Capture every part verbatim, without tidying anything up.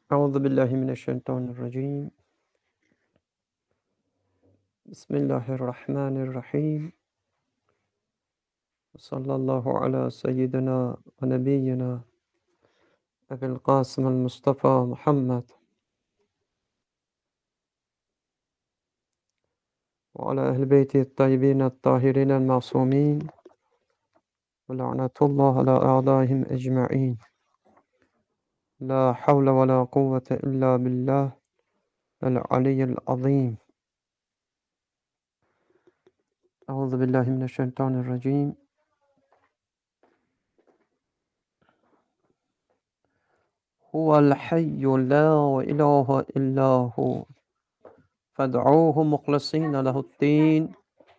Euzu billahi mineşşeytanirracim. Bismillahirrahmanirrahim. Sallallahu ala seyyidina ve nebiyyina Ebil Kasım'el Mustafa Muhammed ve ala ehl beyti tayyibin tahirin masumin ve la'netullah ala a'daihim ecma'in. La havle ve la kuvvete illa billah el aliyyil azim. Euzu billahi mineşşeytanirracim. Huvel hayyu la ilahe illa hu. Fed'uhu muhlisîne lehu'd-dîn.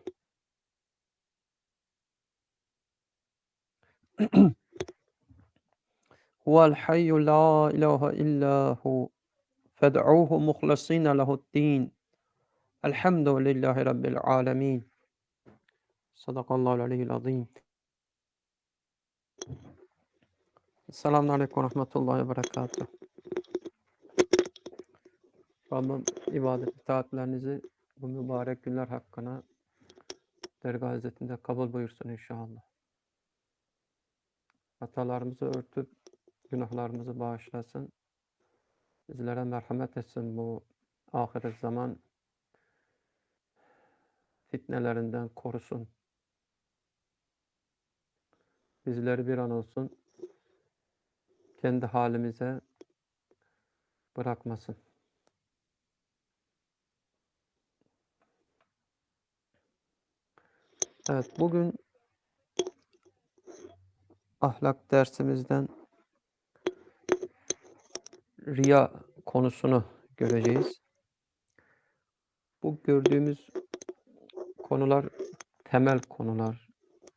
Huvel hayyu la ilahe illa hu. Fed'uhu muhlisîne lehu'd-dîn. Elhamdülillahi rabbil âlemin. Sadakallahul aliyyil azîm. Selamun aleyküm ve rahmetullahi ve berekatuhu. Rabbim ibadet itaatlerinizi bu mübarek günler hakkına dergâh izzetinde kabul buyursun inşallah. Hatalarımızı örtüp günahlarımızı bağışlasın. Bizlere merhamet etsin, bu ahiret zaman fitnelerinden korusun. Bizleri bir an olsun kendi halimize bırakmasın. Evet, bugün ahlak dersimizden riya konusunu göreceğiz. Bu gördüğümüz konular temel konular.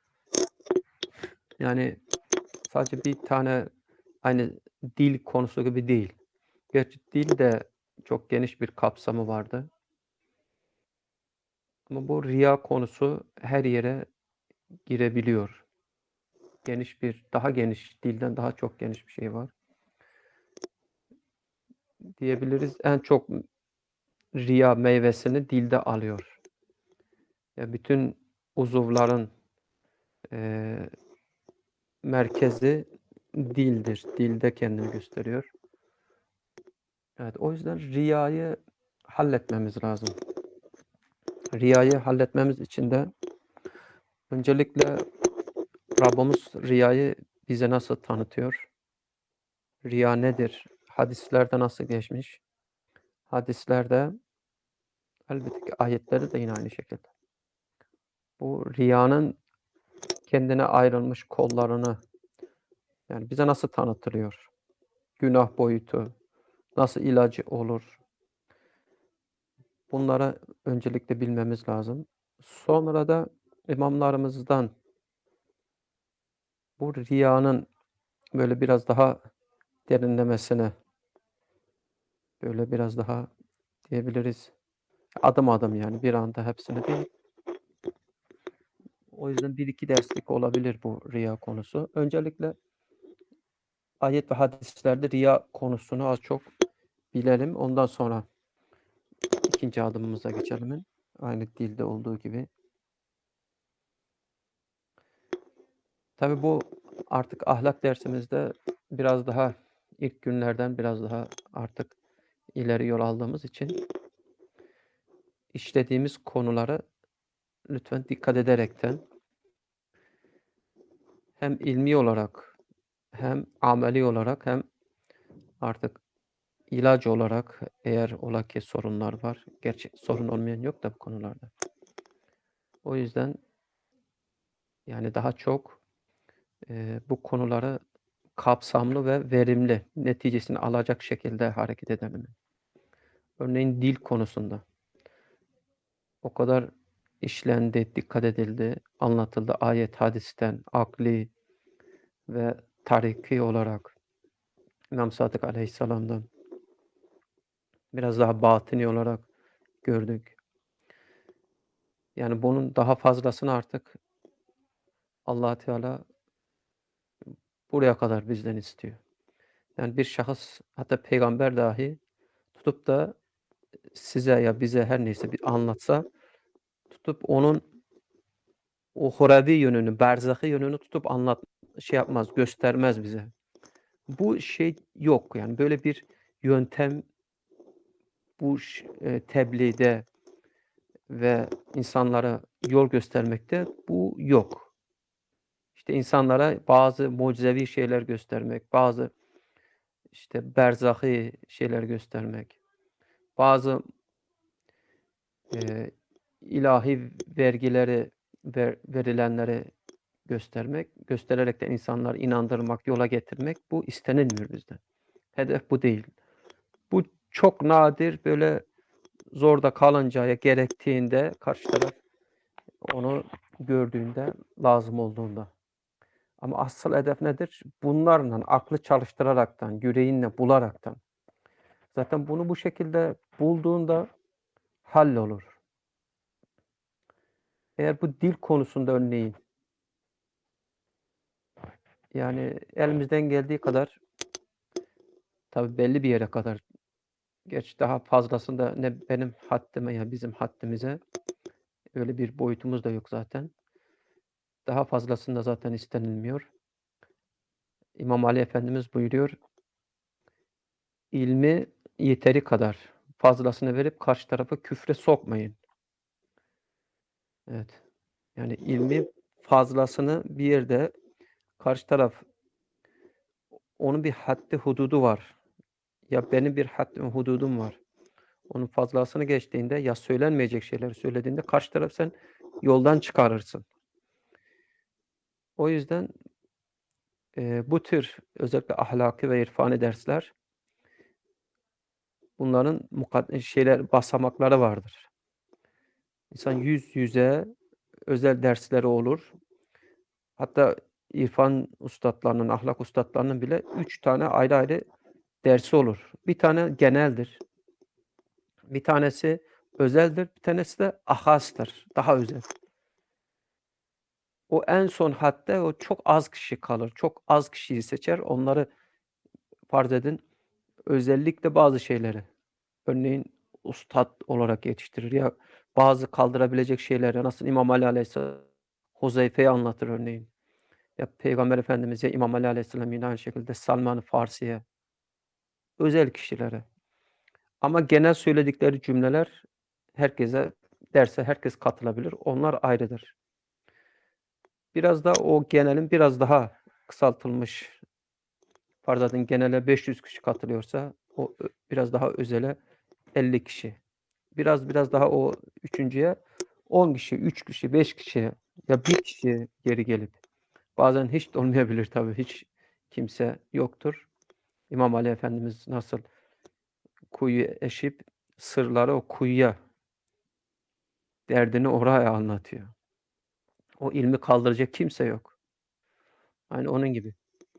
Yani sadece bir tane aynı dil konusu gibi değil. Gerçi dil de çok geniş bir kapsamı vardı. Ama bu riya konusu her yere girebiliyor. Geniş bir, daha geniş, dilden daha çok geniş bir şey var. Diyebiliriz en çok riya meyvesini dilde alıyor. Ya bütün uzuvların e, merkezi dildir. Dilde kendini gösteriyor. Evet, o yüzden riyayı halletmemiz lazım. Riyayı halletmemiz için de öncelikle Rabbimiz riyayı bize nasıl tanıtıyor? Riya nedir? Hadislerde nasıl geçmiş? Hadislerde elbette ki ayetleri de yine aynı şekilde. Bu riyanın kendine ayrılmış kollarını, yani bize nasıl tanıtılıyor? Günah boyutu, nasıl ilacı olur? Bunları öncelikle bilmemiz lazım. Sonra da imamlarımızdan bu riyanın böyle biraz daha derinlemesine, böyle biraz daha diyebiliriz, adım adım, yani bir anda hepsini değil. O yüzden bir iki derslik olabilir bu riya konusu. Öncelikle ayet ve hadislerde riya konusunu az çok bilelim. Ondan sonra ikinci adımımıza geçelim. Aynı dilde olduğu gibi. Tabii bu artık ahlak dersimizde biraz daha ilk günlerden biraz daha artık ileri yol aldığımız için işlediğimiz konuları lütfen dikkat ederekten hem ilmi olarak hem ameli olarak hem artık ilaç olarak, eğer ola ki sorunlar var. Gerçi sorun olmayan yok da bu konularda. O yüzden yani daha çok e, bu konuları kapsamlı ve verimli, neticesini alacak şekilde hareket edelim. Örneğin dil konusunda o kadar işlendi, dikkat edildi, anlatıldı ayet, hadisten, akli ve tariki olarak İmam Sadık Aleyhisselam'dan biraz daha batini olarak gördük. Yani bunun daha fazlasını artık Allah Teala buraya kadar bizden istiyor. Yani bir şahıs, hatta peygamber dahi tutup da size ya bize her neyse bir anlatsa, tutup onun o uhrevi yönünü, berzahî yönünü tutup anlat şey yapmaz, göstermez bize. Bu şey yok, yani böyle bir yöntem bu ş eee, tebliğde ve insanlara yol göstermekte bu yok. İşte insanlara bazı mucizevi şeyler göstermek, bazı işte berzahî şeyler göstermek, bazı eee, ilahi vergileri ver verilenleri göstermek, göstererek de insanları inandırmak, yola getirmek bu istenilmiyor bizden. Hedef bu değil. Bu çok nadir, böyle zorda kalınca, gerektiğinde karşı taraf onu gördüğünde, lazım olduğunda. Ama asıl hedef nedir? Bunlarla, aklı çalıştıraraktan, yüreğinle bularaktan. Zaten bunu bu şekilde bulduğunda hallolur. Eğer bu dil konusunda örneğin, yani elimizden geldiği kadar, tabii belli bir yere kadar, gerçi daha fazlasında ne benim haddime ya bizim haddimize, öyle bir boyutumuz da yok zaten. Daha fazlasında zaten istenilmiyor. İmam Ali Efendimiz buyuruyor, ilmi yeteri kadar fazlasını verip karşı tarafı küfre sokmayın. Evet. Yani ilmi fazlasını bir yerde karşı taraf onun bir haddi hududu var. Ya benim bir haddim hududum var. Onun fazlasını geçtiğinde ya söylenmeyecek şeyleri söylediğinde karşı taraf sen yoldan çıkarırsın. O yüzden, eee, bu tür özellikle ahlaki ve irfani dersler bunların mukad şeyler basamakları vardır. İnsan yüz yüze özel dersleri olur. Hatta irfan ustadlarının, ahlak ustadlarının bile üç tane ayrı ayrı dersi olur. Bir tane geneldir. Bir tanesi özeldir. Bir tanesi de ahastır. Daha özel. O en son hatta o çok az kişi kalır. Çok az kişiyi seçer. Onları farz edin, özellikle bazı şeyleri, örneğin ustad olarak yetiştirir ya bazı kaldırabilecek şeyleri, nasıl İmam Ali Aleyhisselam Huzeyfe'yi anlatır örneğin. Ya Peygamber Efendimiz ya İmam Ali Aleyhisselam yine aynı şekilde Salman-ı Farsi'ye, özel kişilere. Ama genel söyledikleri cümleler herkese derse herkes katılabilir. Onlar ayrıdır. Biraz da o genelin biraz daha kısaltılmış, farz edin genele beş yüz kişi katılıyorsa o ö biraz daha özele elli kişi. Biraz biraz daha o üçüncüye on kişi, üç kişi, beş kişi ya bir kişi yeri gelip bazen hiç de olmayabilir tabii, hiç kimse yoktur. İmam Ali Efendimiz nasıl kuyu eşip sırları o kuyuya, derdini oraya anlatıyor. O ilmi kaldıracak kimse yok. Aynı onun gibi.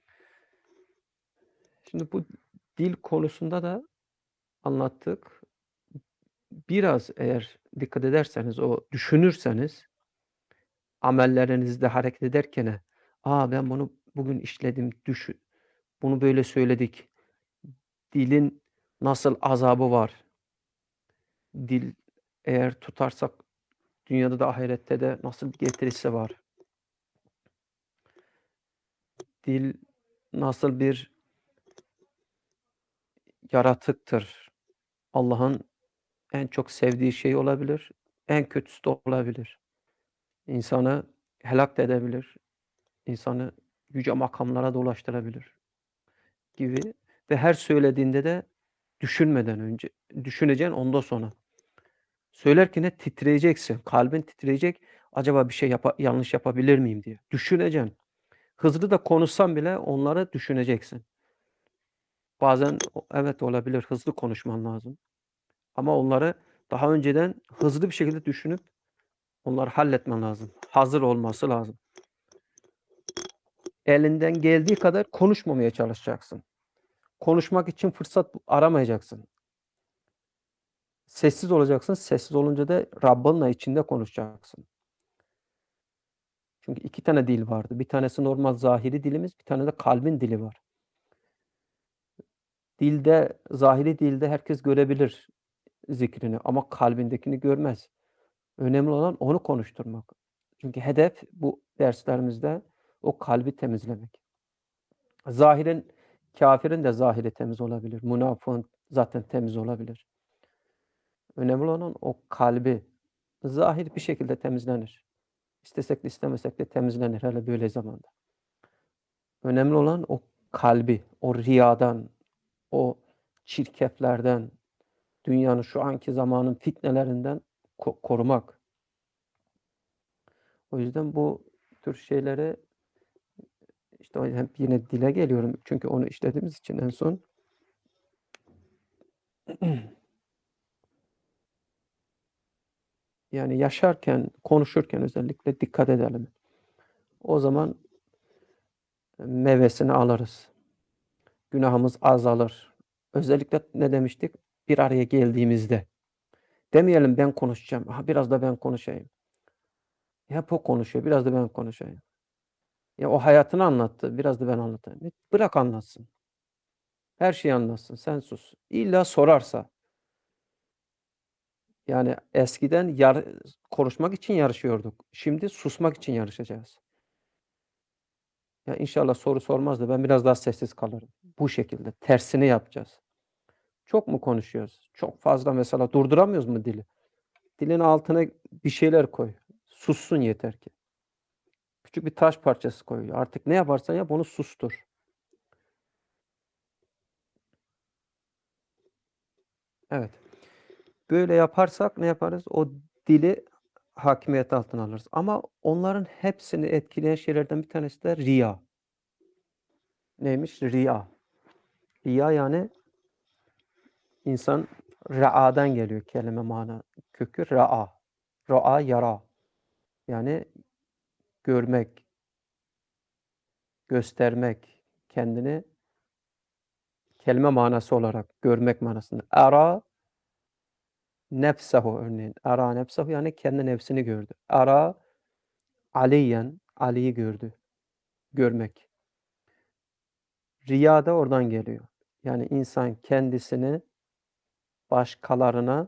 Şimdi bu dil konusunda da anlattık. Biraz eğer dikkat ederseniz, o düşünürseniz amellerinizde hareket ederkene, "A, ben bunu bugün işledim, düşü bunu böyle söyledik. Dilin nasıl azabı var? Dil eğer tutarsak dünyada da ahirette de nasıl getirisi var? Dil nasıl bir yaratıktır? Allah'ın en çok sevdiği şey olabilir, en kötüsü de olabilir. İnsanı helak da edebilir, insanı yüce makamlara da ulaştırabilir gibi ve her söylediğinde de düşünmeden önce düşüneceksin, ondan sonra. Söylerken de titreyeceksin, kalbin titreyecek, acaba bir şey yapa yanlış yapabilir miyim diye. Düşüneceksin. Hızlı da konuşsan bile onları düşüneceksin. Bazen o evet, olabilir, hızlı konuşman lazım ama onları daha önceden hızlı bir şekilde düşünüp onları halletmen lazım. Hazır olması lazım. Elinden geldiği kadar konuşmamaya çalışacaksın. Konuşmak için fırsat aramayacaksın. Sessiz olacaksın. Sessiz olunca da Rabbinle içinde konuşacaksın. Çünkü iki tane dil vardı. Bir tanesi normal zahiri dilimiz, bir tane de kalbin dili var. Dilde, zahiri dilde herkes görebilir zikrini ama kalbindekini görmez. Önemli olan onu konuşturmak. Çünkü hedef bu derslerimizde o kalbi temizlemek. Zahirin, kâfirin de zahiri temiz olabilir. Münafığın zaten temiz olabilir. Önemli olan o kalbi. Zahir bir şekilde temizlenir. İstesek de istemesek de temizlenir hele böyle zamanda. Önemli olan o kalbi, o riyadan, o çirkeflerden, dünyanın şu anki zamanın fitnelerinden ko korumak. O yüzden bu tür şeyleri işte o hep yine dile geliyorum çünkü onu işlediğimiz için en son. Yani yaşarken, konuşurken özellikle dikkat edelim. O zaman meyvesini alırız. Günahımız azalır. Özellikle ne demiştik? Bir araya geldiğimizde. Demeyelim ben konuşacağım. Aha, biraz da ben konuşayım. Hep o konuşuyor. Biraz da ben konuşayım. Ya o hayatını anlattı. Biraz da ben anlatayım. E, Bırak anlatsın. Her şeyi anlatsın. Sen sus. İlla sorarsa. Yani eskiden yar konuşmak için yarışıyorduk. Şimdi susmak için yarışacağız. Ya inşallah soru sormaz da ben biraz daha sessiz kalırım. Bu şekilde tersini yapacağız. Çok mu konuşuyoruz? Çok fazla mesela durduramıyoruz mu dili? Dilin altına bir şeyler koy. Sussun yeter ki. Küçük bir taş parçası koy. Artık ne yaparsan yap onu sustur. Evet. Böyle yaparsak ne yaparız? O dili hakimiyet altına alırız. Ama onların hepsini etkileyen şeylerden bir tanesi de riya. Neymiş? Riya. Riya yani insan ra'adan geliyor kelime mana kökü ra'a. Ra'a yara. Yani görmek, göstermek, kendini kelime manası olarak görmek manasında. Ara nefsehu örneğin. Ara nefsehu yani kendi nefsini gördü. Ara aliyen Ali'yi gördü. Görmek. Riya da oradan geliyor. Yani insan kendisini başkalarına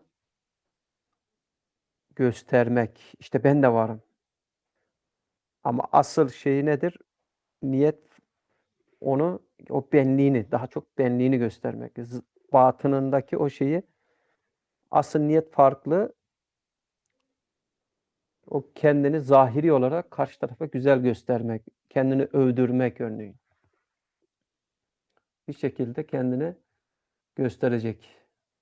göstermek. İşte ben de varım. Ama asıl şeyi nedir? Niyet onu, o benliğini, daha çok benliğini göstermek. Z batınındaki o şeyi, asıl niyet farklı. O kendini zahiri olarak karşı tarafa güzel göstermek, kendini övdürmek örneğin. Bir şekilde kendini gösterecek.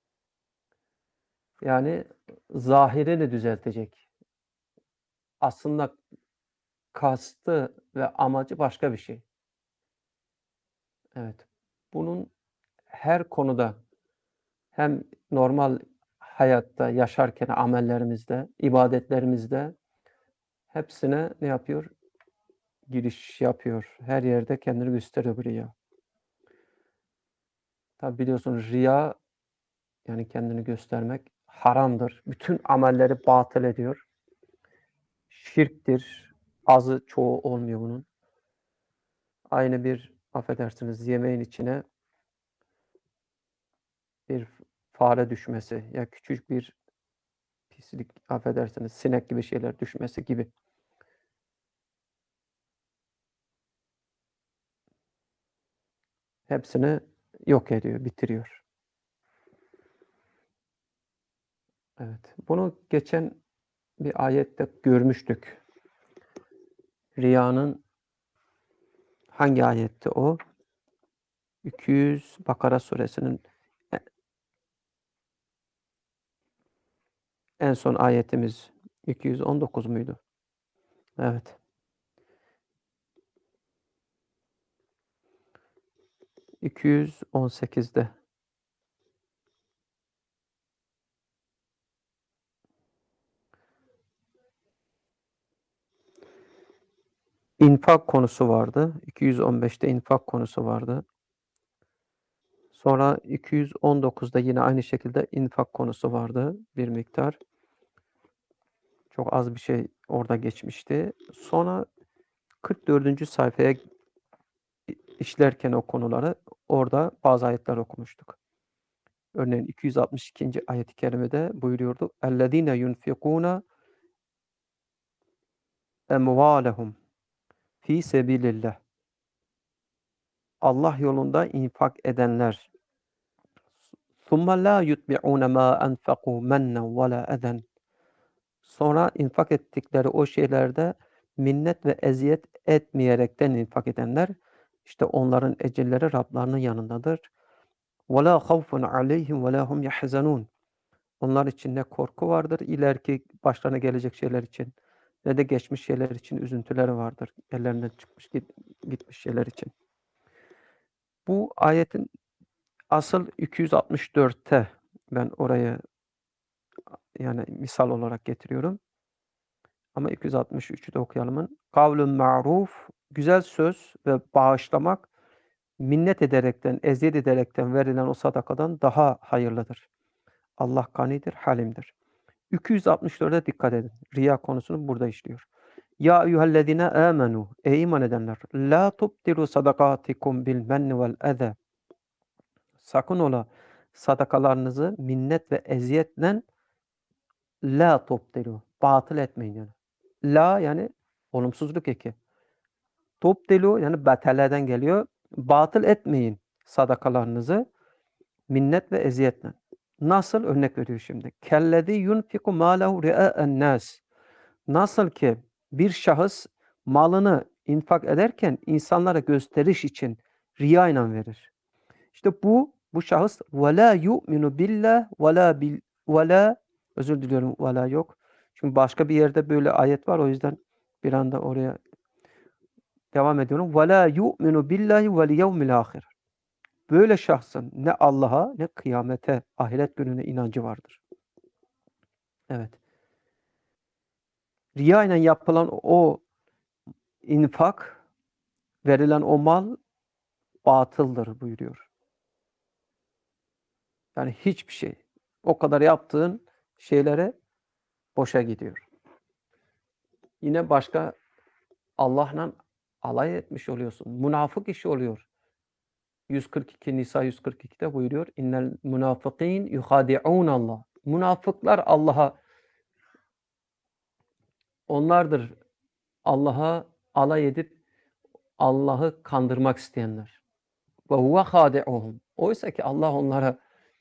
Yani zahirini düzeltecek. Aslında kastı ve amacı başka bir şey. Evet. Bunun her konuda hem normal hayatta yaşarken amellerimizde, ibadetlerimizde hepsine ne yapıyor? Giriş yapıyor. Her yerde kendini gösteriyor bu riya. Tabi biliyorsunuz riya yani kendini göstermek haramdır. Bütün amelleri batıl ediyor. Şirktir. Azı çoğu olmuyor bunun. Aynı bir affedersiniz yemeğin içine bir fare düşmesi ya küçük bir pislik affedersiniz sinek gibi şeyler düşmesi gibi. Hepsini yok ediyor, bitiriyor. Evet. Bunu geçen bir ayette görmüştük. Riyanın hangi ayetti o? iki yüz Bakara suresinin e en son ayetimiz iki yüz on dokuz muydu? Evet. iki yüz on sekizde. İnfak konusu vardı. iki yüz on beşte infak konusu vardı. Sonra iki yüz on dokuzda yine aynı şekilde infak konusu vardı bir miktar. Çok az bir şey orada geçmişti. Sonra kırk dördüncü sayfaya işlerken o konuları orada bazı ayetler okumuştuk. Örneğin iki yüz altmış ikinci ayet-i kerimede buyuruyordu. اَلَّذ۪ينَ يُنْفِقُونَ اَمْوَالَهُمْ fi sebilillah. Allah yolunda infak edenler. ثُمَّ لَا يُتْبِعُونَ مَا أَنْفَقُوا مَنًّا وَلَا اَذًا. Sonra infak ettikleri o şeylerde minnet ve eziyet etmeyerekten infak edenler, işte onların ecirleri Rablarının yanındadır. وَلَا خَوْفٌ عَلَيْهِمْ وَلَا هُمْ يَحْزَنُونَ. Onlar için ne korku vardır ileriki başlarına gelecek şeyler için, ne de geçmiş şeyler için üzüntüleri vardır. Ellerinden çıkmış gitmiş şeyler için. Bu ayetin asıl iki yüz altmış dörtte ben orayı yani misal olarak getiriyorum. Ama iki yüz altmış üçü de okuyalımın. Kavlun ma'ruf, güzel söz ve bağışlamak minnet ederekten, eziyet ederekten verilen o sadakadan daha hayırlıdır. Allah ganidir, halimdir. iki yüz altmış dörde dikkat edin. Riya konusunu burada işliyor. Ya eyyühellezine amenu. Ey iman edenler. La tubtilu sadakatikum bil menni vel eze. Sakın ola sadakalarınızı minnet ve eziyetle la tubtilu. Batıl etmeyin yani. La yani olumsuzluk eki. Tubtilu yani beteleden geliyor. Batıl etmeyin sadakalarınızı minnet ve eziyetle. Nasıl? Örnek veriyor şimdi. Kellezi yunfiku mâlehu ri'a'en nas. Nasıl ki bir şahıs malını infak ederken insanlara gösteriş için riya ile verir. İşte bu bu şahıs ve la yu'minu billah ve la bil ve la özür diliyorum ve la yok. Çünkü başka bir yerde böyle ayet var o yüzden bir anda oraya devam ediyorum. Ve la yu'minu billahi vel yevmil ahir. Böyle şahsın ne Allah'a ne kıyamete, ahiret gününe inancı vardır. Evet. Riya ile yapılan o infak, verilen o mal batıldır buyuruyor. Yani hiçbir şey. O kadar yaptığın şeylere boşa gidiyor. Yine başka Allah'la alay etmiş oluyorsun. Münafık işi oluyor. yüz kırk iki Nisa yüz kırk iki'de buyuruyor. İnnel münafıkîn yuhadi'ûn Allah. Münafıklar Allah'a onlardır Allah'a alay edip Allah'ı kandırmak isteyenler. Ve huve hâdi'uhum. Oysa ki Allah onlara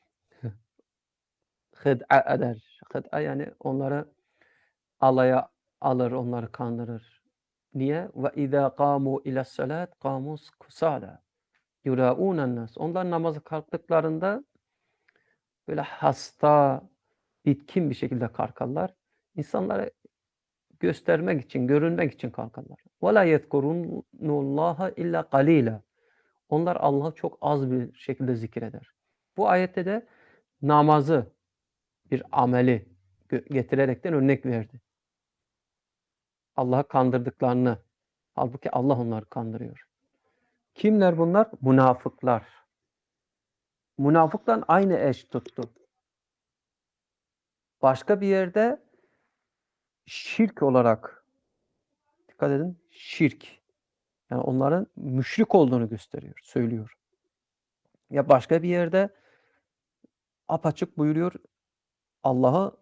hıd'a eder. Hıd'a yani onları alaya alır, onları kandırır. Niye? Ve izâ kâmû ile's-salât kâmû kusâlâ. Yurâûnen nâs. Onlar namaza kalktıklarında böyle hasta, bitkin bir şekilde kalkarlar. İnsanlara göstermek için, görünmek için kalkarlar. Ve lâ yezkurûnullâhe illâ qalîlâ. Onlar Allah'ı çok az bir şekilde zikreder. Bu ayette de namazı bir ameli getirerekten örnek verdi. Allah'ı kandırdıklarını. Halbuki Allah onları kandırıyor. Kimler bunlar? Münafıklar. Münafıkla aynı eş tuttu. Başka bir yerde şirk olarak, dikkat edin, şirk. Yani onların müşrik olduğunu gösteriyor, söylüyor. Ya başka bir yerde apaçık buyuruyor Allah'ı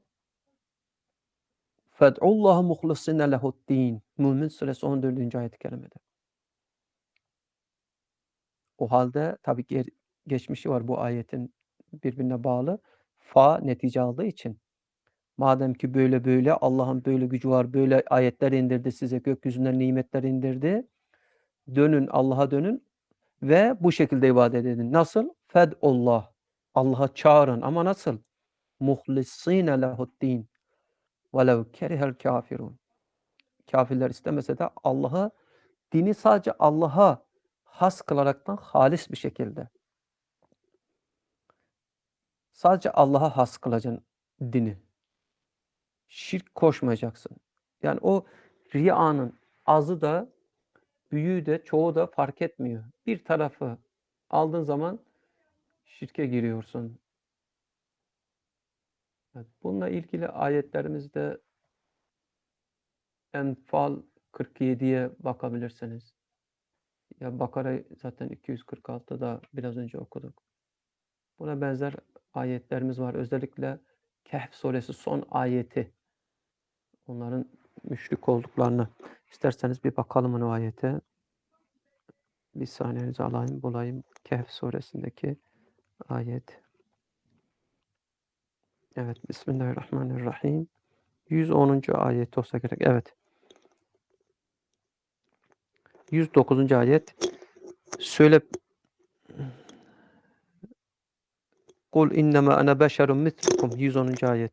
fed'ullaha muhlisine lehu'd-din. Mümin suresi on dördüncü ayet-i kerimede. O halde tabii ki geçmişi var bu ayetin birbirine bağlı. Fa netice aldığı için madem ki böyle böyle Allah'ın böyle gücü var, böyle ayetler indirdi size, gökyüzünden nimetler indirdi. Dönün, Allah'a dönün ve bu şekilde ibadet edin. Nasıl? Fed'ullah. Allah'a çağırın ama nasıl? Muhlisine lehu'd-din. Velev kerihel kafirun. Kafirler istemese de Allah'ı dini sadece Allah'a has kılaraktan halis bir şekilde. Sadece Allah'a has kılacaksın dini. Şirk koşmayacaksın. Yani o riyanın azı da büyüğü de çoğu da fark etmiyor. Bir tarafı aldığın zaman şirke giriyorsun. Evet, bununla ilgili ayetlerimizde Enfal kırk yediye bakabilirsiniz. Ya Bakara zaten iki yüz kırk altıda biraz önce okuduk. Buna benzer ayetlerimiz var. Özellikle Kehf suresi son ayeti. Onların müşrik olduklarını. İsterseniz bir bakalım o ayete. Bir saniyenizi alayım, bulayım. Kehf suresindeki ayet. Evet, Bismillahirrahmanirrahim. yüz onuncu ayet olsa gerek. Evet. yüz dokuzuncu ayet. Söyle Kul innema ana beşerun mislukum. yüz onuncu ayet.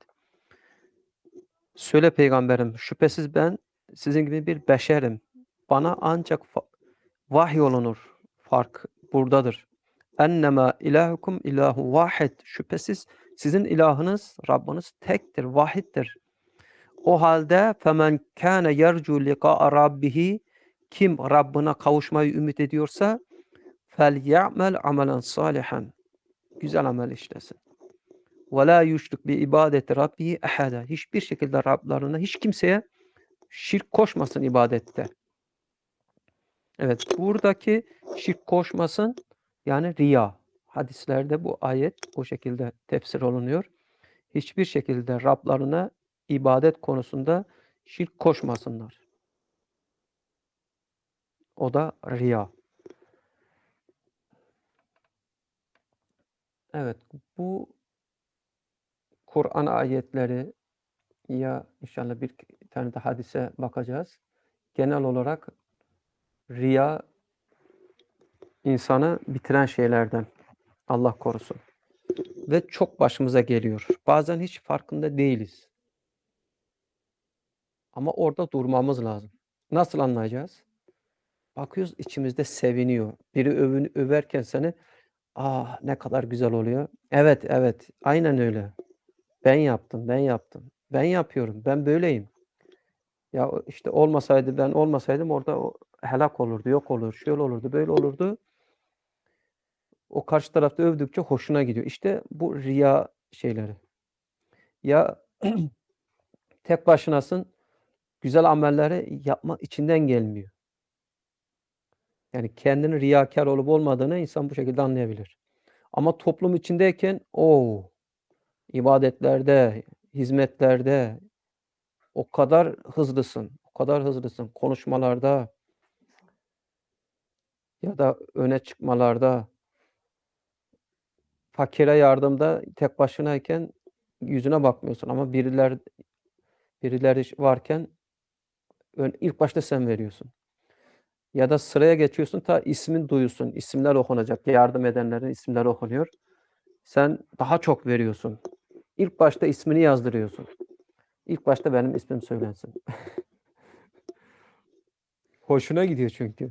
Söyle peygamberim, şüphesiz ben sizin gibi bir beşerim. Bana ancak fa- vahiy olunur. Fark buradadır. Ennema ilahukum ilahu vahid. Şüphesiz sizin ilahınız, Rabbiniz tektir, vahiddir. O halde femen kâne yercu liqa'a rabbihi, kim Rabbine kavuşmayı ümit ediyorsa fel ya'mel amelen salihan. Güzel amel işlesin. Ve la yuşrik bi ibadeti rabbihi ehada. Hiçbir şekilde Rablarına hiç kimseye şirk koşmasın ibadette. Evet, buradaki şirk koşmasın yani riya. Hadislerde bu ayet o şekilde tefsir olunuyor. Hiçbir şekilde Rablarına ibadet konusunda şirk koşmasınlar. O da riya. Evet, bu Kur'an ayetleri ya inşallah bir tane de hadise bakacağız. Genel olarak riya insanı bitiren şeylerden. Allah korusun. Ve çok başımıza geliyor. Bazen hiç farkında değiliz. Ama orada durmamız lazım. Nasıl anlayacağız? Bakıyoruz içimizde seviniyor. Biri övün, överken seni, ah ne kadar güzel oluyor. Evet, evet, aynen öyle. Ben yaptım, ben yaptım. Ben yapıyorum, ben böyleyim. Ya işte olmasaydı, ben olmasaydım orada o helak olurdu, yok olur, şöyle olurdu, böyle olurdu. O karşı tarafta övdükçe hoşuna gidiyor. İşte bu riya şeyleri. Ya tek başınasın, güzel amelleri yapmak içinden gelmiyor. Yani kendinin riyakâr olup olmadığını insan bu şekilde anlayabilir. Ama toplum içindeyken o ibadetlerde, hizmetlerde o kadar hızlısın, o kadar hızlısın. Konuşmalarda ya da öne çıkmalarda, fakire yardımda tek başınayken yüzüne bakmıyorsun ama biriler birileri varken ön ilk başta sen veriyorsun. Ya da sıraya geçiyorsun ta ismin duyulsun, isimler okunacak, yardım edenlerin isimleri okunuyor. Sen daha çok veriyorsun. İlk başta ismini yazdırıyorsun. İlk başta benim ismim söylensin. Hoşuna gidiyor çünkü.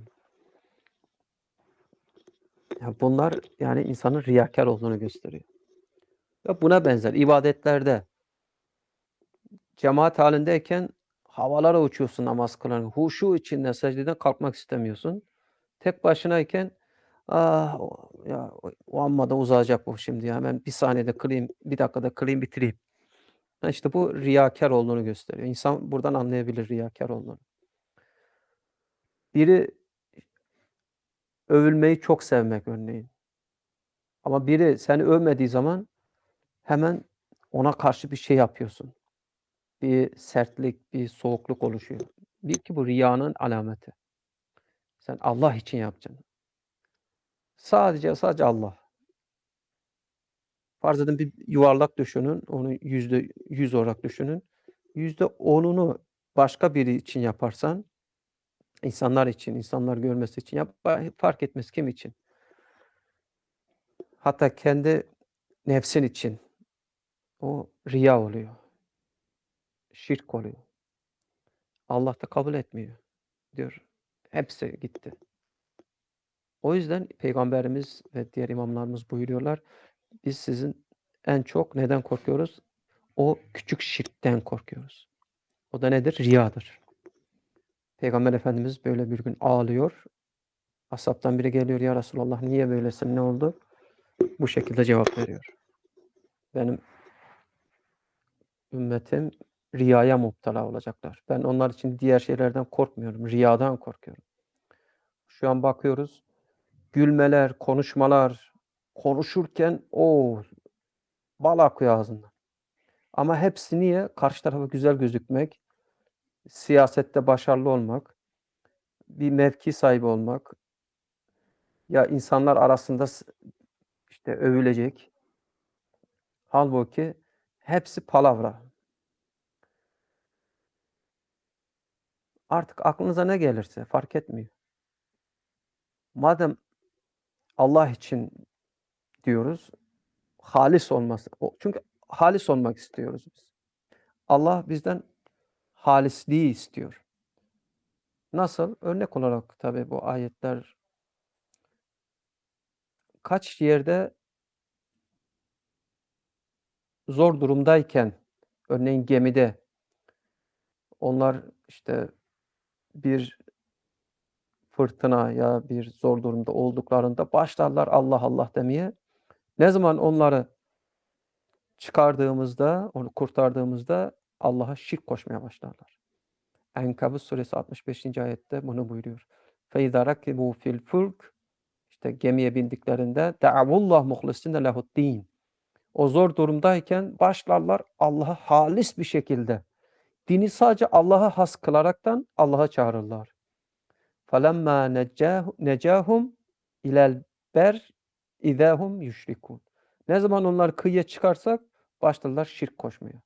Ya bunlar yani insanın riyakâr olduğunu gösteriyor. Ve buna benzer ibadetlerde cemaat halindeyken havalara uçuyorsun namaz kılarken. Huşu içinde secdeden kalkmak istemiyorsun. Tek başınayken ah o, ya o, o amma da uzayacak bu şimdi ya. Hemen bir saniyede kılayım, bir dakikada kılayım bitireyim. Ha işte bu riyakâr olduğunu gösteriyor. İnsan buradan anlayabilir riyakâr olduğunu. Biri övülmeyi çok sevmek örneğin. Ama biri seni övmediği zaman hemen ona karşı bir şey yapıyorsun. Bir sertlik, bir soğukluk oluşuyor. Bil ki bu riyanın alameti. Sen Allah için yapacaksın. Sadece sadece Allah. Farz edin bir yuvarlak düşünün. Onu yüzde yüz olarak düşünün. Yüzde onunu başka biri için yaparsan, insanlar için, insanlar görmesi için yap, fark etmez kim için. Hatta kendi nefsin için. O riya oluyor. Şirk oluyor. Allah da kabul etmiyor. Diyor. Hepsi gitti. O yüzden Peygamberimiz ve diğer imamlarımız buyuruyorlar. Biz sizin en çok neden korkuyoruz? O küçük şirkten korkuyoruz. O da nedir? Riyadır. Peygamber Efendimiz böyle bir gün ağlıyor. Ashabtan biri geliyor, ya Resulallah niye böylesin, ne oldu? Bu şekilde cevap veriyor. Benim ümmetim riyaya muptela olacaklar. Ben onlar için diğer şeylerden korkmuyorum. Riyadan korkuyorum. Şu an bakıyoruz, gülmeler, konuşmalar, konuşurken o bal akıyor ağzından. Ama hepsi niye? Karşı tarafa güzel gözükmek, siyasette başarılı olmak, bir mevki sahibi olmak, ya insanlar arasında s işte övülecek. Hâlbuki hepsi palavra. Artık aklınıza ne gelirse fark etmiyor. Madem Allah için diyoruz, halis olması o çünkü halis olmak istiyoruz biz. Allah bizden halisliği istiyor. Nasıl? Örnek olarak tabii bu ayetler kaç yerde zor durumdayken, örneğin gemide onlar, işte, bir fırtına ya bir zor durumda olduklarında başlarlar Allah Allah demeye. Ne zaman onları çıkardığımızda, onu kurtardığımızda Allah'a şirk koşmaya başlarlar. Enkabut suresi altmış beşinci ayette bunu buyuruyor. فَاِذَا رَكِبُوا فِي الْفُلْكِ İşte gemiye bindiklerinde دَعَوُا اللّٰهِ مُخْلِصِينَ لَهُ O zor durumdayken başlarlar Allah'a halis bir şekilde. Dini sadece Allah'a has kılaraktan Allah'a çağırırlar. فَلَمَّا نَجَّاهُمْ اِلَى الْبَرِّ اِذَا هُمْ يُشْرِكُونَ Ne zaman onlar kıyıya çıkarsak başlarlar şirk koşmaya.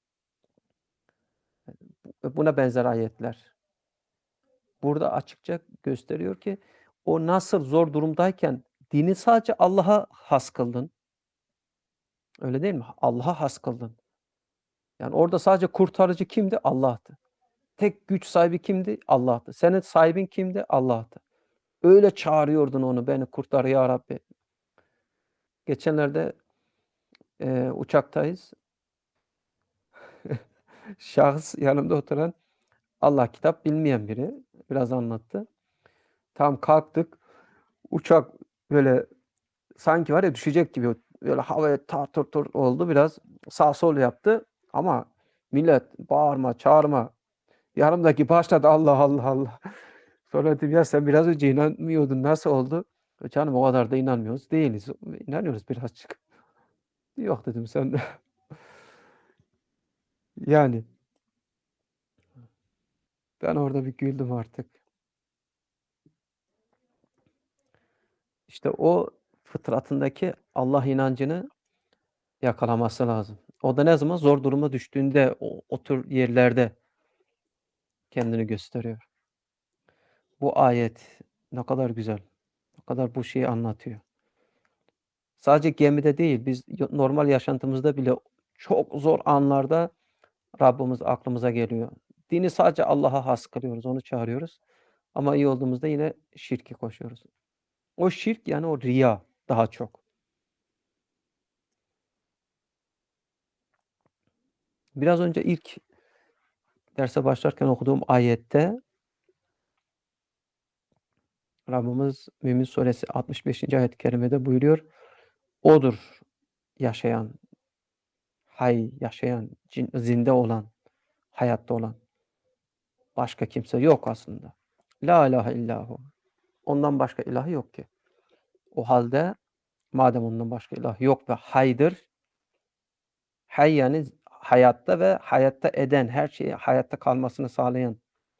Buna benzer ayetler. Burada açıkça gösteriyor ki o nasıl zor durumdayken dini sadece Allah'a has kıldın. Öyle değil mi? Allah'a has kıldın. Yani orada sadece kurtarıcı kimdi? Allah'tı. Tek güç sahibi kimdi? Allah'tı. Senin sahibin kimdi? Allah'tı. Öyle çağırıyordun onu, beni kurtar ya Rabbi. Geçenlerde eee, uçaktayız. Şahıs yanımda oturan Allah kitap bilmeyen biri. Biraz anlattı. Tam kalktık. Uçak böyle sanki var ya düşecek gibi böyle havaya tar tur tur oldu. Biraz sağ sol yaptı. Ama millet bağırma, çağırma. Yanımdaki başladı Allah Allah Allah. Sonra dedim ya sen biraz önce inanmıyordun nasıl oldu? Canım o kadar da inanmıyoruz. Değiliz. İnanıyoruz birazcık. Yok dedim sen yani ben orada bir güldüm artık. İşte o fıtratındaki Allah inancını yakalaması lazım. O da ne zaman? Zor duruma düştüğünde o, o tür yerlerde kendini gösteriyor. Bu ayet ne kadar güzel. Ne kadar bu şeyi anlatıyor. Sadece gemide değil, biz normal yaşantımızda bile çok zor anlarda Rabbimiz aklımıza geliyor. Dini sadece Allah'a has kılıyoruz, onu çağırıyoruz. Ama iyi olduğumuzda yine şirki koşuyoruz. O şirk yani o riya daha çok. Biraz önce ilk derse başlarken okuduğum ayette Rabbimiz Mümin Suresi altmış beşinci ayet-i kerimede buyuruyor. O'dur yaşayan, hay, yaşayan, cin, zinde olan, hayatta olan. Başka kimse yok aslında. La ilahe illahu. Ondan başka ilah yok ki. O halde madem ondan başka ilah yok ve haydır, hay yani hayatta ve hayatta eden, her şeyi hayatta kalmasını sağlayan.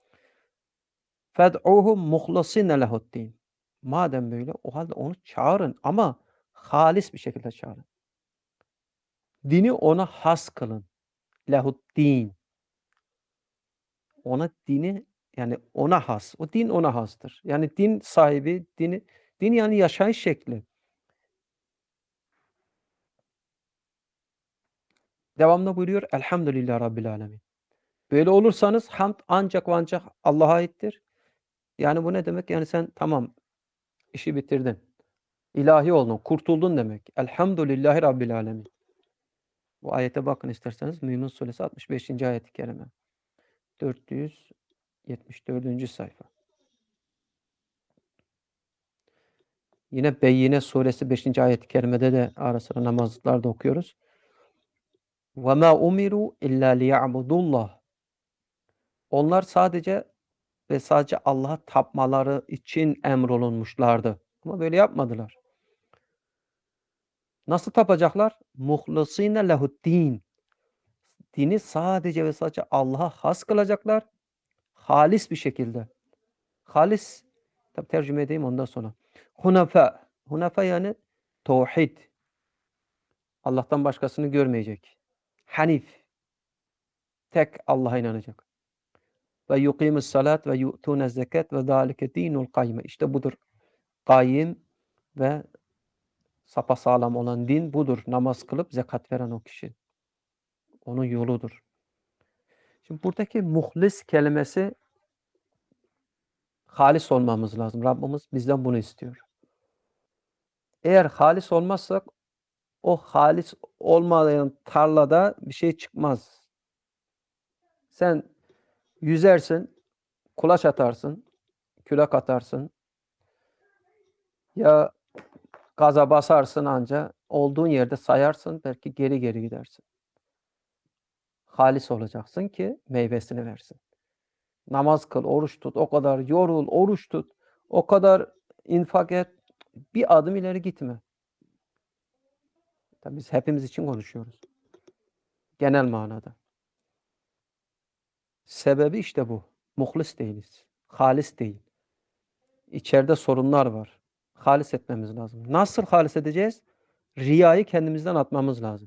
Fed'uhu muhlasine lehu'd-din. Madem böyle o halde onu çağırın ama halis bir şekilde çağırın. Dini ona has kılın. Lehu'd-din. Ona dini yani ona has. O din ona hastır. Yani din sahibi, dini din yani yaşayış şekli. Devamında buyuruyor Elhamdülillahi Rabbil alemin. Böyle olursanız hamd ancak ve ancak Allah'a aittir. Yani bu ne demek? Yani sen tamam işi bitirdin. İlahi oldun, kurtuldun demek. Elhamdülillahi Rabbil alemin. Bu ayete bakın isterseniz. Mümin Suresi altmış beşinci ayet-i kerime. dört yüz yetmiş dördüncü sayfa. Yine Beyyine Suresi beşinci ayet-i kerimede de ara sıra namazlarda okuyoruz. وَمَا اُمِرُوا اِلَّا لِيَعْبُدُوا اللّٰهِ Onlar sadece ve sadece Allah'a tapmaları için emrolunmuşlardı. Ama böyle yapmadılar. Nasıl tapacaklar? "Muhlisîne lehu'd-dîn." Dini sadece ve sadece Allah'a has kılacaklar, halis bir şekilde. Halis, tabii tercüme edeyim ondan sonra. Hunefa, hunefa yani tevhid. Allah'tan başkasını görmeyecek. Hanif, tek Allah'a inanacak. Ve yukimus salat ve yu'tunez zekat ve zâlike dinul kayyime. İşte budur. Kayyim ve sapasağlam olan din budur. Namaz kılıp zekat veren o kişi. Onun yoludur. Şimdi buradaki muhlis kelimesi halis olmamız lazım. Rabbimiz bizden bunu istiyor. Eğer halis olmazsak o halis olmayan tarlada bir şey çıkmaz. Sen yüzersin, kulaç atarsın, kürek atarsın ya gaza basarsın anca olduğun yerde sayarsın belki geri geri gidersin. Halis olacaksın ki meyvesini versin. Namaz kıl, oruç tut, o kadar yorul, oruç tut, o kadar infak et, bir adım ileri gitme. Tabii biz hepimiz için konuşuyoruz. Genel manada. Sebebi işte bu. Muhlis değiliz. Halis değil. İçeride sorunlar var. Halis etmemiz lazım. Nasıl halis edeceğiz? Riyayı kendimizden atmamız lazım.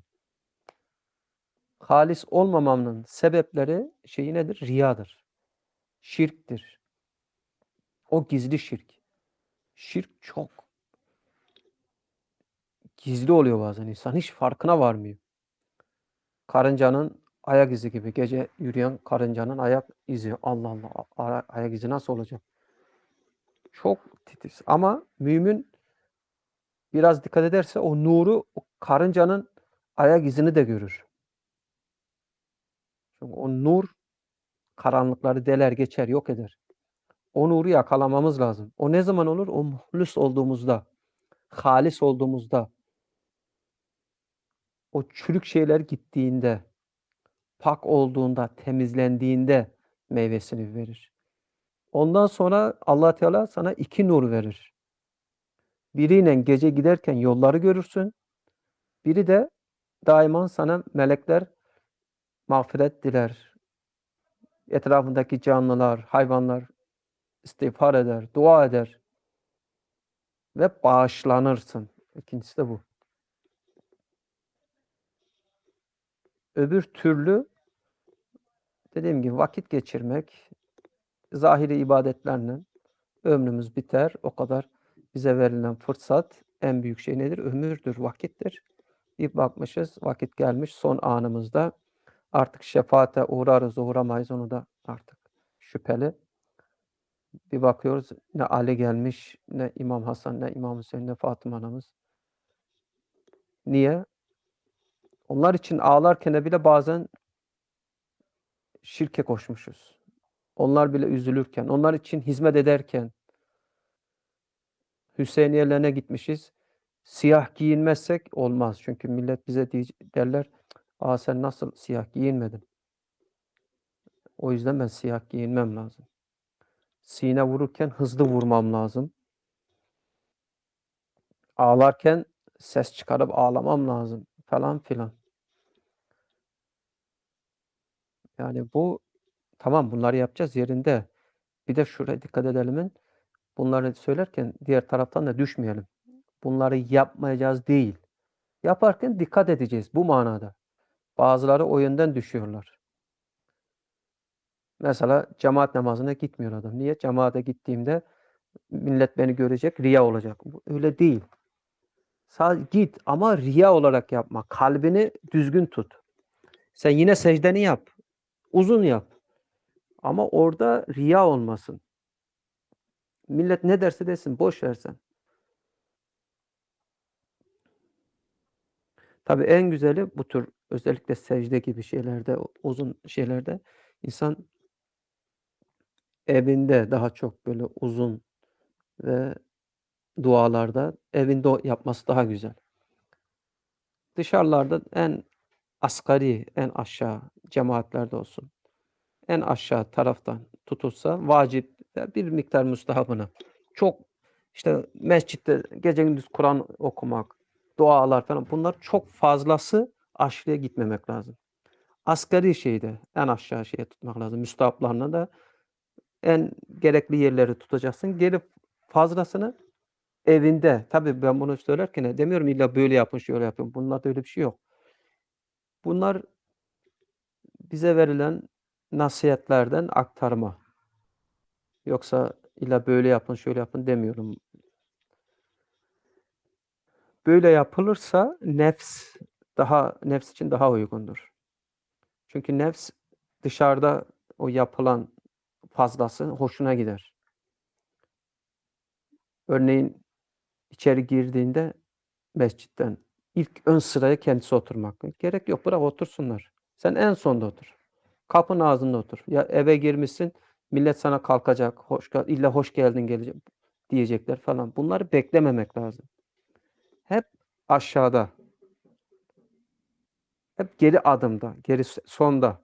Halis olmamamın sebepleri şeyi nedir? Riyadır. Şirktir. O gizli şirk. Şirk çok gizli oluyor bazen. İnsan hiç farkına varmıyor. Karıncanın ayak izi gibi. Gece yürüyen karıncanın ayak izi. Allah Allah. Ayak izi nasıl olacak? Çok titiz. Ama mümin biraz dikkat ederse o nuru, o karıncanın ayak izini de görür. Çünkü o nur karanlıkları deler, geçer, yok eder. O nuru yakalamamız lazım. O ne zaman olur? O muhlis olduğumuzda, halis olduğumuzda, o çürük şeyler gittiğinde, pak olduğunda, temizlendiğinde meyvesini verir. Ondan sonra Allah Teala sana iki nur verir. Biriyle gece giderken yolları görürsün. Biri de daima sana melekler mağfiret diler. Etrafındaki canlılar, hayvanlar istiğfar eder, dua eder ve bağışlanırsın. İkincisi de bu. Öbür türlü dediğim gibi vakit geçirmek, zahiri ibadetlerle ömrümüz biter. O kadar bize verilen fırsat, en büyük şey nedir? Ömürdür, vakittir. Bir bakmışız, vakit gelmiş son anımızda. Artık şefaate uğrarız, uğramayız onu da artık şüpheli. Bir bakıyoruz ne Ali gelmiş, ne İmam Hasan, ne İmam Hüseyin, ne Fatıma anamız. Niye? Onlar için ağlarken bile bazen şirke koşmuşuz. Onlar bile üzülürken, onlar için hizmet ederken Hüseyniyelerine gitmişiz. Siyah giyinmezsek olmaz. Çünkü millet bize derler, aa sen nasıl siyah giyinmedin? O yüzden ben siyah giyinmem lazım. Sine vururken hızlı vurmam lazım. Ağlarken ses çıkarıp ağlamam lazım falan filan. Yani bu tamam, bunları yapacağız yerinde. Bir de şuraya dikkat edelim. Bunları söylerken diğer taraftan da düşmeyelim. Bunları yapmayacağız değil. Yaparken dikkat edeceğiz bu manada. Bazıları o yönden düşüyorlar. Mesela cemaat namazına gitmiyor adam. Niye? Cemaate gittiğimde millet beni görecek, riya olacak. Bu öyle değil. Sadece git ama riya olarak yapma. Kalbini düzgün tut. Sen yine secdeni yap. Uzun yap. Ama orada riya olmasın. Millet ne derse desin, boş versen. Tabii en güzeli bu tür özellikle secde gibi şeylerde, uzun şeylerde insan evinde daha çok böyle uzun ve dualarda evinde yapması daha güzel. Dışarılarda en asgari, en aşağı cemaatlerde olsun. En aşağı taraftan tutulsa vacip ve bir miktar müstehabını. Çok, işte, mescitte gece gündüz Kur'an okumak, dualar falan bunlar çok fazlası aşırıya gitmemek lazım. Asgari şeyde, en aşağı şeye tutmak lazım. Müstehaplarına da en gerekli yerleri tutacaksın. Geri fazlasını evinde. Tabii ben bunu söylerken demiyorum illa böyle yapın, şöyle yapın. Bunlarda öyle bir şey yok. Bunlar bize verilen nasihatlerden aktarma. Yoksa illa böyle yapın, şöyle yapın demiyorum. Böyle yapılırsa nefs daha nefs için daha uygundur. Çünkü nefs dışarıda o yapılan fazlası hoşuna gider. Örneğin içeri girdiğinde mescitten ilk ön sıraya kendisi oturmak. Gerek yok, bırak otursunlar. Sen en sonda otur. Kapının ağzında otur. Ya eve girmişsin, millet sana kalkacak, hoş gel illa hoş geldin gelecek diyecekler falan. Bunları beklememek lazım. Hep aşağıda, hep geri adımda, geri sonda.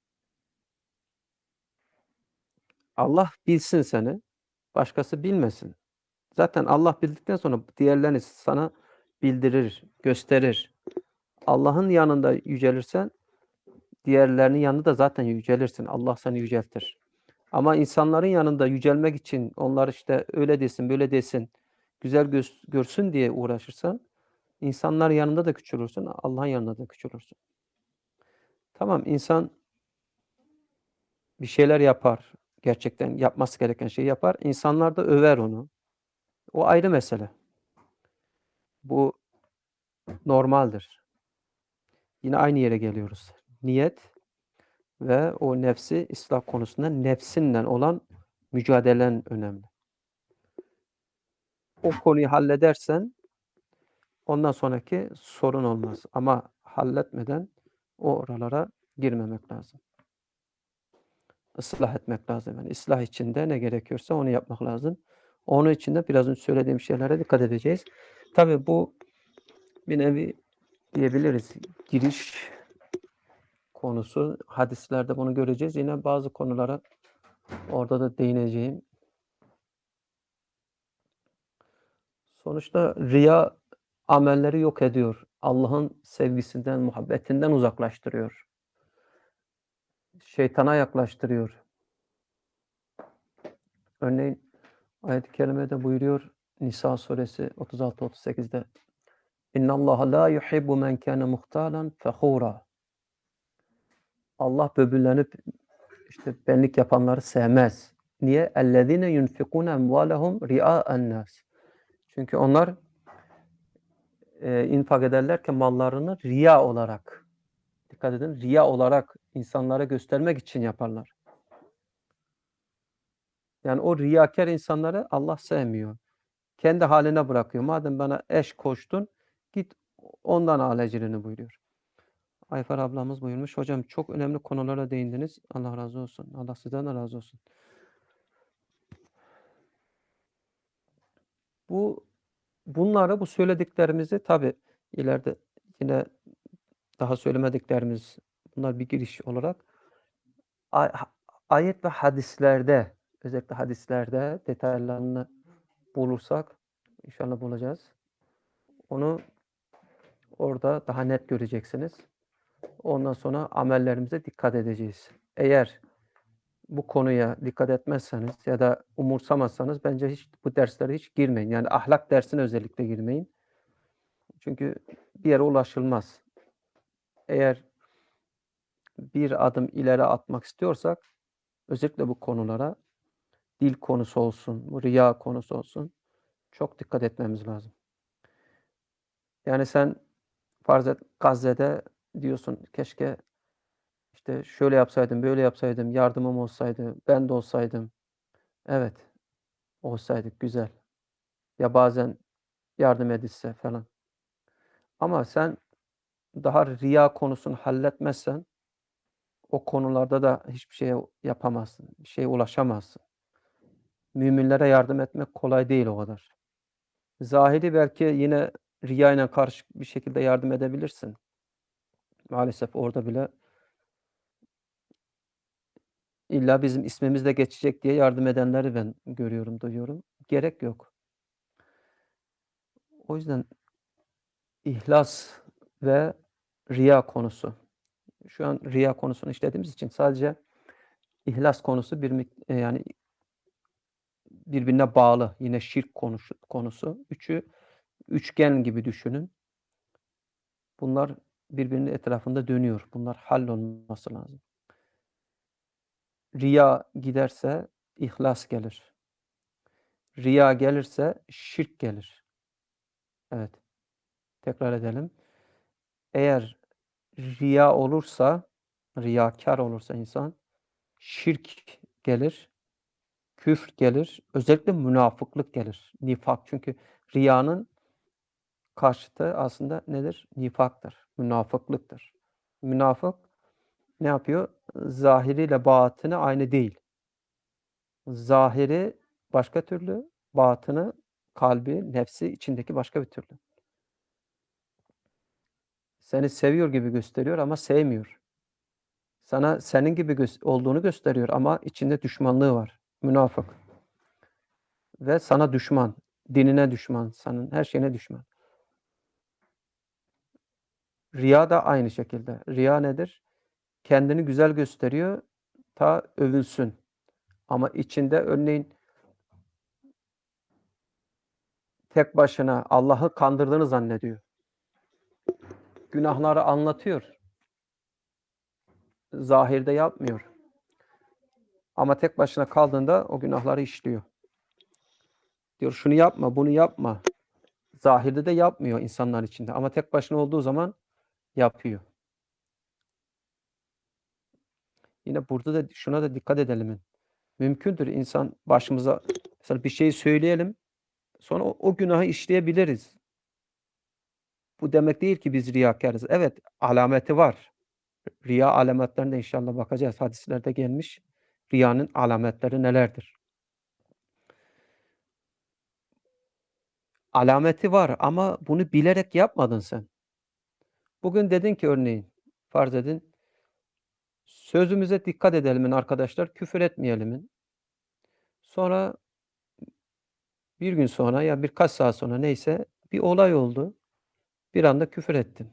Allah bilsin seni, başkası bilmesin. Zaten Allah bildikten sonra diğerlerini sana bildirir, gösterir. Allah'ın yanında yücelirsen diğerlerinin yanında da zaten yücelirsin. Allah seni yüceltir. Ama insanların yanında yücelmek için onlar işte öyle desin, böyle desin, güzel göz görsün diye uğraşırsan insanlar yanında da küçülürsün, Allah'ın yanında da küçülürsün. Tamam, insan bir şeyler yapar, gerçekten yapması gereken şeyi yapar. İnsanlar da över onu. O ayrı mesele. Bu normaldir. Yine aynı yere geliyoruz. Niyet ve o nefsi ıslah konusunda nefsinle olan mücadelen önemli. O konuyu halledersen ondan sonraki sorun olmaz. Ama halletmeden o oralara girmemek lazım. Islah etmek lazım. Yani ıslah için de ne gerekiyorsa onu yapmak lazım. Onun için de biraz önce söylediğim şeylere dikkat edeceğiz. Tabii bu bir nevi diyebiliriz giriş konusu. Hadislerde bunu göreceğiz. Yine bazı konulara orada da değineceğim. Sonuçta riya amelleri yok ediyor. Allah'ın sevgisinden, muhabbetinden uzaklaştırıyor. Şeytana yaklaştırıyor. Örneğin ayet-i kerimede buyuruyor Nisa suresi otuz altı otuz sekizde İnnallaha la yuhibbu men kana muhtalan fehura. Allah böbürlenip işte benlik yapanları sevmez. Niye? Ellezine yunfikune emvalehum ria'en nas. Çünkü onlar e, infak ederlerken mallarını riya olarak, dikkat edin, riya olarak insanlara göstermek için yaparlar. Yani o riyakar insanları Allah sevmiyor. Kendi haline bırakıyor. Madem bana eş koştun, git ondan al ecrini buyuruyor. Ayfer ablamız buyurmuş. Hocam çok önemli konulara değindiniz. Allah razı olsun. Allah sizden de razı olsun. Bu bunları, bu söylediklerimizi tabii ileride yine daha söylemediklerimiz bunlar bir giriş olarak ay- ayet ve hadislerde özellikle hadislerde detaylarını bulursak inşallah bulacağız. Onu orada daha net göreceksiniz. Ondan sonra amellerimize dikkat edeceğiz. Eğer bu konuya dikkat etmezseniz ya da umursamazsanız bence hiç bu derslere hiç girmeyin. Yani ahlak dersine özellikle girmeyin. Çünkü bir yere ulaşılmaz. Eğer bir adım ileri atmak istiyorsak özellikle bu konulara dil konusu olsun, bu riya konusu olsun çok dikkat etmemiz lazım. Yani sen farz et Gazze'de diyorsun keşke işte şöyle yapsaydım, böyle yapsaydım, yardımım olsaydı, ben de olsaydım. Evet, olsaydık güzel. Ya bazen yardım edilse falan. Ama sen daha riya konusunu halletmezsen o konularda da hiçbir şey yapamazsın. Bir şeye ulaşamazsın. Müminlere yardım etmek kolay değil o kadar. Zahiri belki yine riyayla karışık bir şekilde yardım edebilirsin. Maalesef orada bile İlla bizim ismimiz de geçecek diye yardım edenleri ben görüyorum, duyuyorum. Gerek yok. O yüzden ihlas ve riya konusu. Şu an riya konusunu işlediğimiz için sadece ihlas konusu bir mik eee, yani birbirine bağlı. Yine şirk konusu konusu. Üçü üçgen gibi düşünün. Bunlar birbirinin etrafında dönüyor. Bunlar hallolması lazım. Riya giderse ihlas gelir. Riya gelirse şirk gelir. Evet, tekrar edelim. Eğer riya olursa, riyakâr olursa insan, şirk gelir, küfr gelir, özellikle münafıklık gelir. Nifak çünkü riyanın karşıtı aslında nedir? Nifaktır, münafıklıktır. Münafık ne yapıyor? Zahiriyle batını aynı değil. Zahiri başka türlü, batını, kalbi, nefsi içindeki başka bir türlü. Seni seviyor gibi gösteriyor ama sevmiyor. Sana senin gibi gös olduğunu gösteriyor ama içinde düşmanlığı var. Münafık. Ve sana düşman, dinine düşman, senin her şeyine düşman. Riya da aynı şekilde. Riya nedir? Kendini güzel gösteriyor, ta övülsün. Ama içinde örneğin tek başına Allah'ı kandırdığını zannediyor. Günahları anlatıyor. Zahirde yapmıyor. Ama tek başına kaldığında o günahları işliyor. Diyor şunu yapma, bunu yapma. Zahirde de yapmıyor insanlar içinde ama tek başına olduğu zaman yapıyor. Yine burada da şuna da dikkat edelim. Mümkündür insan başımıza mesela bir şey söyleyelim, sonra o, o günahı işleyebiliriz. Bu demek değil ki biz riyakarız. Evet, alameti var. Riya alametlerine inşallah bakacağız. Hadislerde gelmiş. Riyanın alametleri nelerdir? Alameti var ama bunu bilerek yapmadın sen. Bugün dedin ki örneğin, farz edin, sözümüze dikkat edelimin arkadaşlar, küfür etmeyelimin. Sonra bir gün sonra ya birkaç saat sonra neyse bir olay oldu. Bir anda küfür ettin.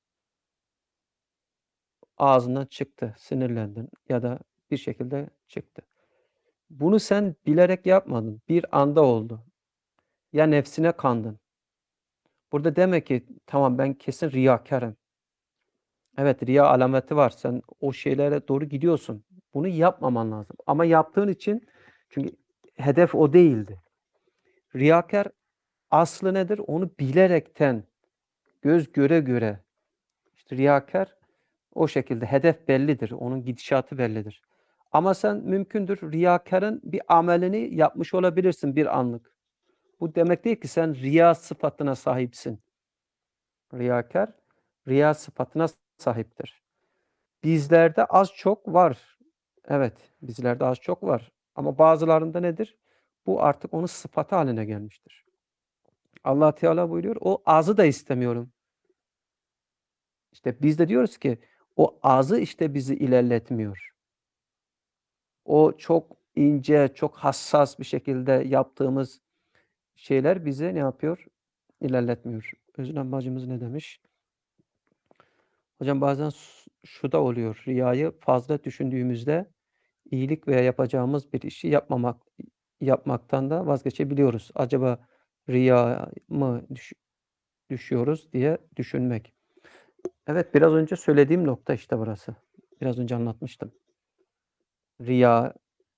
Ağzından çıktı, sinirlendin ya da bir şekilde çıktı. Bunu sen bilerek yapmadın. Bir anda oldu. Ya nefsine kandın. Burada demek ki tamam ben kesin riyakârım. Evet, riya alameti var. Sen o şeylere doğru gidiyorsun. Bunu yapmaman lazım. Ama yaptığın için çünkü hedef o değildi. Riyakâr aslı nedir? Onu bilerekten, göz göre göre işte riyakâr o şekilde hedef bellidir. Onun gidişatı bellidir. Ama sen mümkündür riyakârın bir amelini yapmış olabilirsin bir anlık. Bu demek değil ki sen riya sıfatına sahipsin. Riyakâr, riya sıfatına sahiptir. Bizlerde az çok var. Evet, bizlerde az çok var. Ama bazılarında nedir? Bu artık onun sıfatı haline gelmiştir. Allah Teala buyuruyor, o azı da istemiyorum. İşte biz de diyoruz ki o azı işte bizi ilerletmiyor. O çok ince, çok hassas bir şekilde yaptığımız şeyler bizi ne yapıyor? İlerletmiyor. Özlem bacımız ne demiş? Hocam bazen şu da oluyor. Riyayı fazla düşündüğümüzde iyilik veya yapacağımız bir işi yapmamak yapmaktan da vazgeçebiliyoruz. Acaba riya mı düş düşüyoruz diye düşünmek. Evet, biraz önce söylediğim nokta işte burası. Biraz önce anlatmıştım. Riya,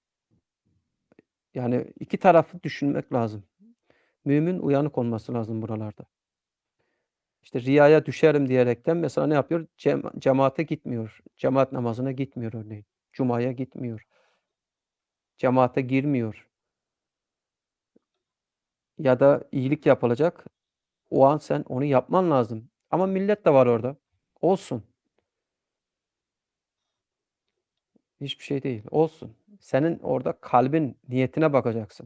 yani iki tarafı düşünmek lazım. Mümin uyanık olması lazım buralarda. İşte riyaya düşerim diyerekten mesela ne yapıyor? Cem cemaate gitmiyor. Cemaat namazına gitmiyor örneğin. Cumaya gitmiyor. Cemaate girmiyor. Ya da iyilik yapılacak. O an sen onu yapman lazım. Ama millet de var orada. Olsun. Hiçbir şey değil. Olsun. Senin orada kalbin, niyetine bakacaksın.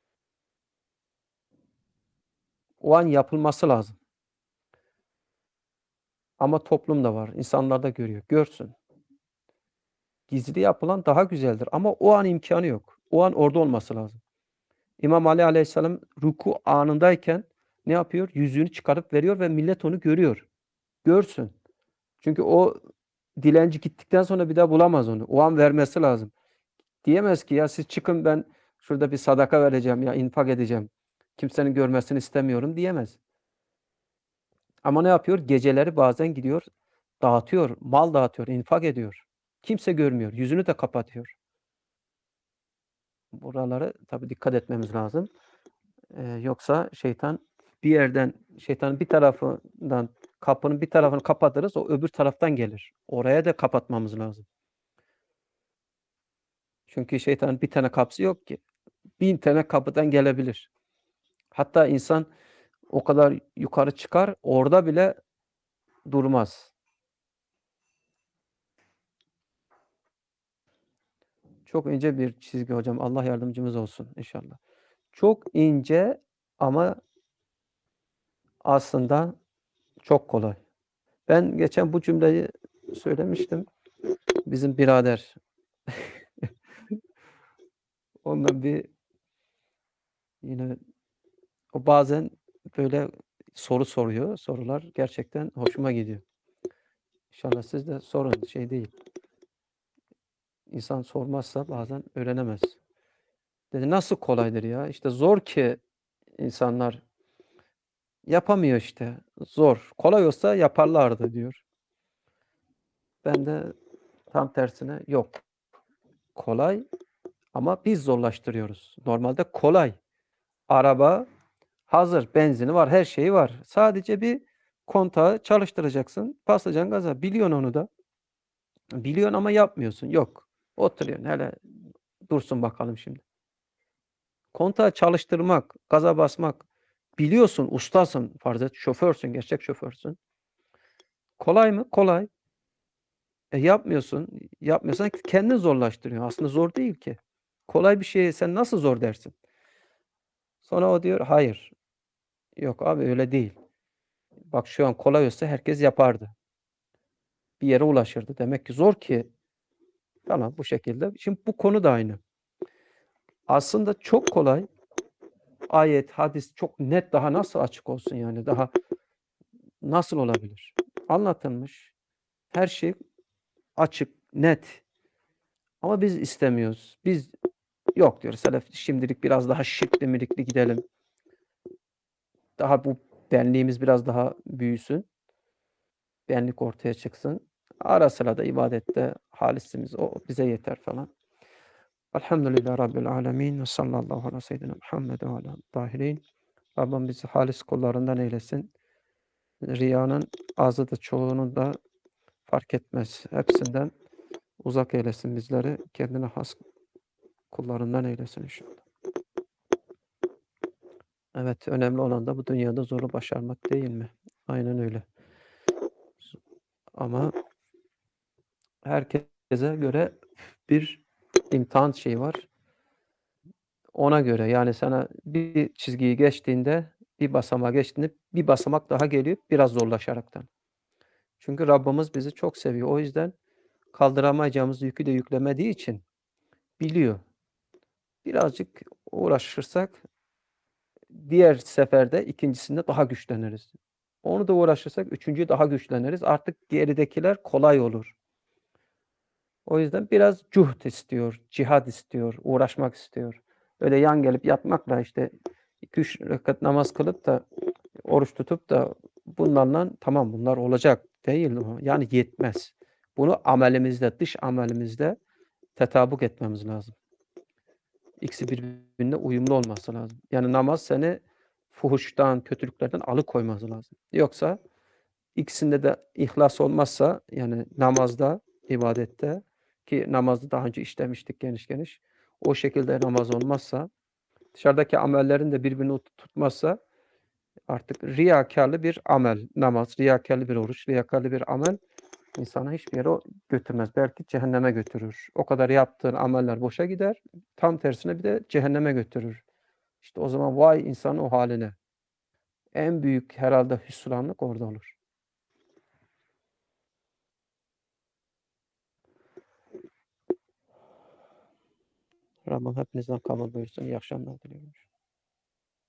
O an yapılması lazım. Ama toplum da var. İnsanlar da görüyor. Görsün. Gizli yapılan daha güzeldir ama o an imkânı yok. O an orada olması lazım. İmam Ali Aleyhisselam rükû anındayken ne yapıyor? Yüzüğünü çıkarıp veriyor ve millet onu görüyor. Görsün. Çünkü o dilenci gittikten sonra bir daha bulamaz onu. O an vermesi lazım. Diyemez ki ya siz çıkın ben şurada bir sadaka vereceğim ya infak edeceğim. Kimsenin görmesini istemiyorum diyemez. Ama ne yapıyor? Geceleri bazen gidiyor, dağıtıyor, mal dağıtıyor, infak ediyor. Kimse görmüyor. Yüzünü de kapatıyor. Buralara tabii dikkat etmemiz lazım. Eee, yoksa şeytan bir yerden, şeytanın bir tarafından kapının bir tarafını kapatırız, o öbür taraftan gelir. Oraya da kapatmamız lazım. Çünkü şeytanın bir tane kapısı yok ki. Bin tane kapıdan gelebilir. Hatta insan o kadar yukarı çıkar, orada bile durmaz. Çok ince bir çizgi hocam. Allah yardımcımız olsun inşallah. Çok ince ama aslında çok kolay. Ben geçen bu cümleyi söylemiştim. Bizim birader onunla bir yine o bazen böyle soru soruyor. Sorular gerçekten hoşuma gidiyor. İnşallah siz de sorun. Şey değil. İnsan sormazsa bazen öğrenemez. Dedi nasıl kolaydır ya? İşte zor ki insanlar yapamıyor işte. Zor. Kolay olsa yaparlardı diyor. Ben de tam tersine yok. Kolay ama biz zorlaştırıyoruz. Normalde kolay. Araba hazır, benzini var, her şeyi var. Sadece bir kontağı çalıştıracaksın, basacaksın gaza. Biliyorsun onu da. Biliyorsun ama yapmıyorsun. Yok. Oturuyorsun. Hele dursun bakalım şimdi. Kontağı çalıştırmak, gaza basmak. Biliyorsun, ustasın. Farz et, şoförsün, gerçek şoförsün. Kolay mı? Kolay. E yapmıyorsun. Yapmıyorsan kendin zorlaştırıyorsun. Aslında zor değil ki. Kolay bir şeye sen nasıl zor dersin? Sonra o diyor, hayır. Yok abi öyle değil. Bak şu an kolay olsa herkes yapardı. Bir yere ulaşırdı. Demek ki zor ki tamam bu şekilde. Şimdi bu konu da aynı. Aslında çok kolay. Ayet, hadis çok net daha nasıl açık olsun yani daha nasıl olabilir? Anlatılmış. Her şey açık, net. Ama biz istemiyoruz. Biz yok diyoruz. Hele şimdilik biraz daha şirkli mirikli gidelim. Daha bu benliğimiz biraz daha büyüsün. Benlik ortaya çıksın. Ara sıra da ibadette halisimiz o bize yeter falan. Elhamdülillahi Rabbil alemin ve sallallahu ala seyyidina Muhammed ve ala tahirin. Rabbim bizi halis kullarından eylesin. Riyanın azı da çoğunun da fark etmez. Hepsinden uzak eylesin bizleri. Kendine has kullarından eylesin inşallah. Evet, önemli olan da bu dünyada zoru başarmak değil mi? Aynen öyle. Ama herkese göre bir imtihan şeyi var. Ona göre yani sana bir çizgiyi geçtiğinde, bir basamağı geçtiğinde bir basamak daha geliyor biraz zorlaşaraktan. Çünkü Rabbimiz bizi çok seviyor. O yüzden kaldıramayacağımız yükü de yüklemediği için biliyor. Birazcık uğraşırsak diğer seferde ikincisinde daha güçleniriz. Onu da uğraşırsak üçüncüyü daha güçleniriz. Artık geridekiler kolay olur. O yüzden biraz cuhd istiyor, cihad istiyor, uğraşmak istiyor. Öyle yan gelip yatmakla işte iki üç rekat namaz kılıp da oruç tutup da bunlarla tamam bunlar olacak değil mi? Yani yetmez. Bunu amelimizde, dış amelimizde tetabuk etmemiz lazım. İkisi birbirine uyumlu olması lazım. Yani namaz seni fuhuştan, kötülüklerden alıkoyması lazım. Yoksa ikisinde de ihlas olmazsa yani namazda, ibadette ki namazı daha önce işlemiştik geniş geniş. O şekilde namaz olmazsa, dışarıdaki amellerin de birbirini tutmazsa artık riyakarlı bir amel, namaz, riyakarlı bir oruç, riyakarlı bir amel insanı hiçbir yere götürmez. Belki cehenneme götürür. O kadar yaptığın ameller boşa gider. Tam tersine bir de cehenneme götürür. İşte o zaman vay insanın o haline. En büyük herhalde hüsranlık orada olur. Rabbim hepinizden kabul buyursun. İyi akşamlar diliyorum.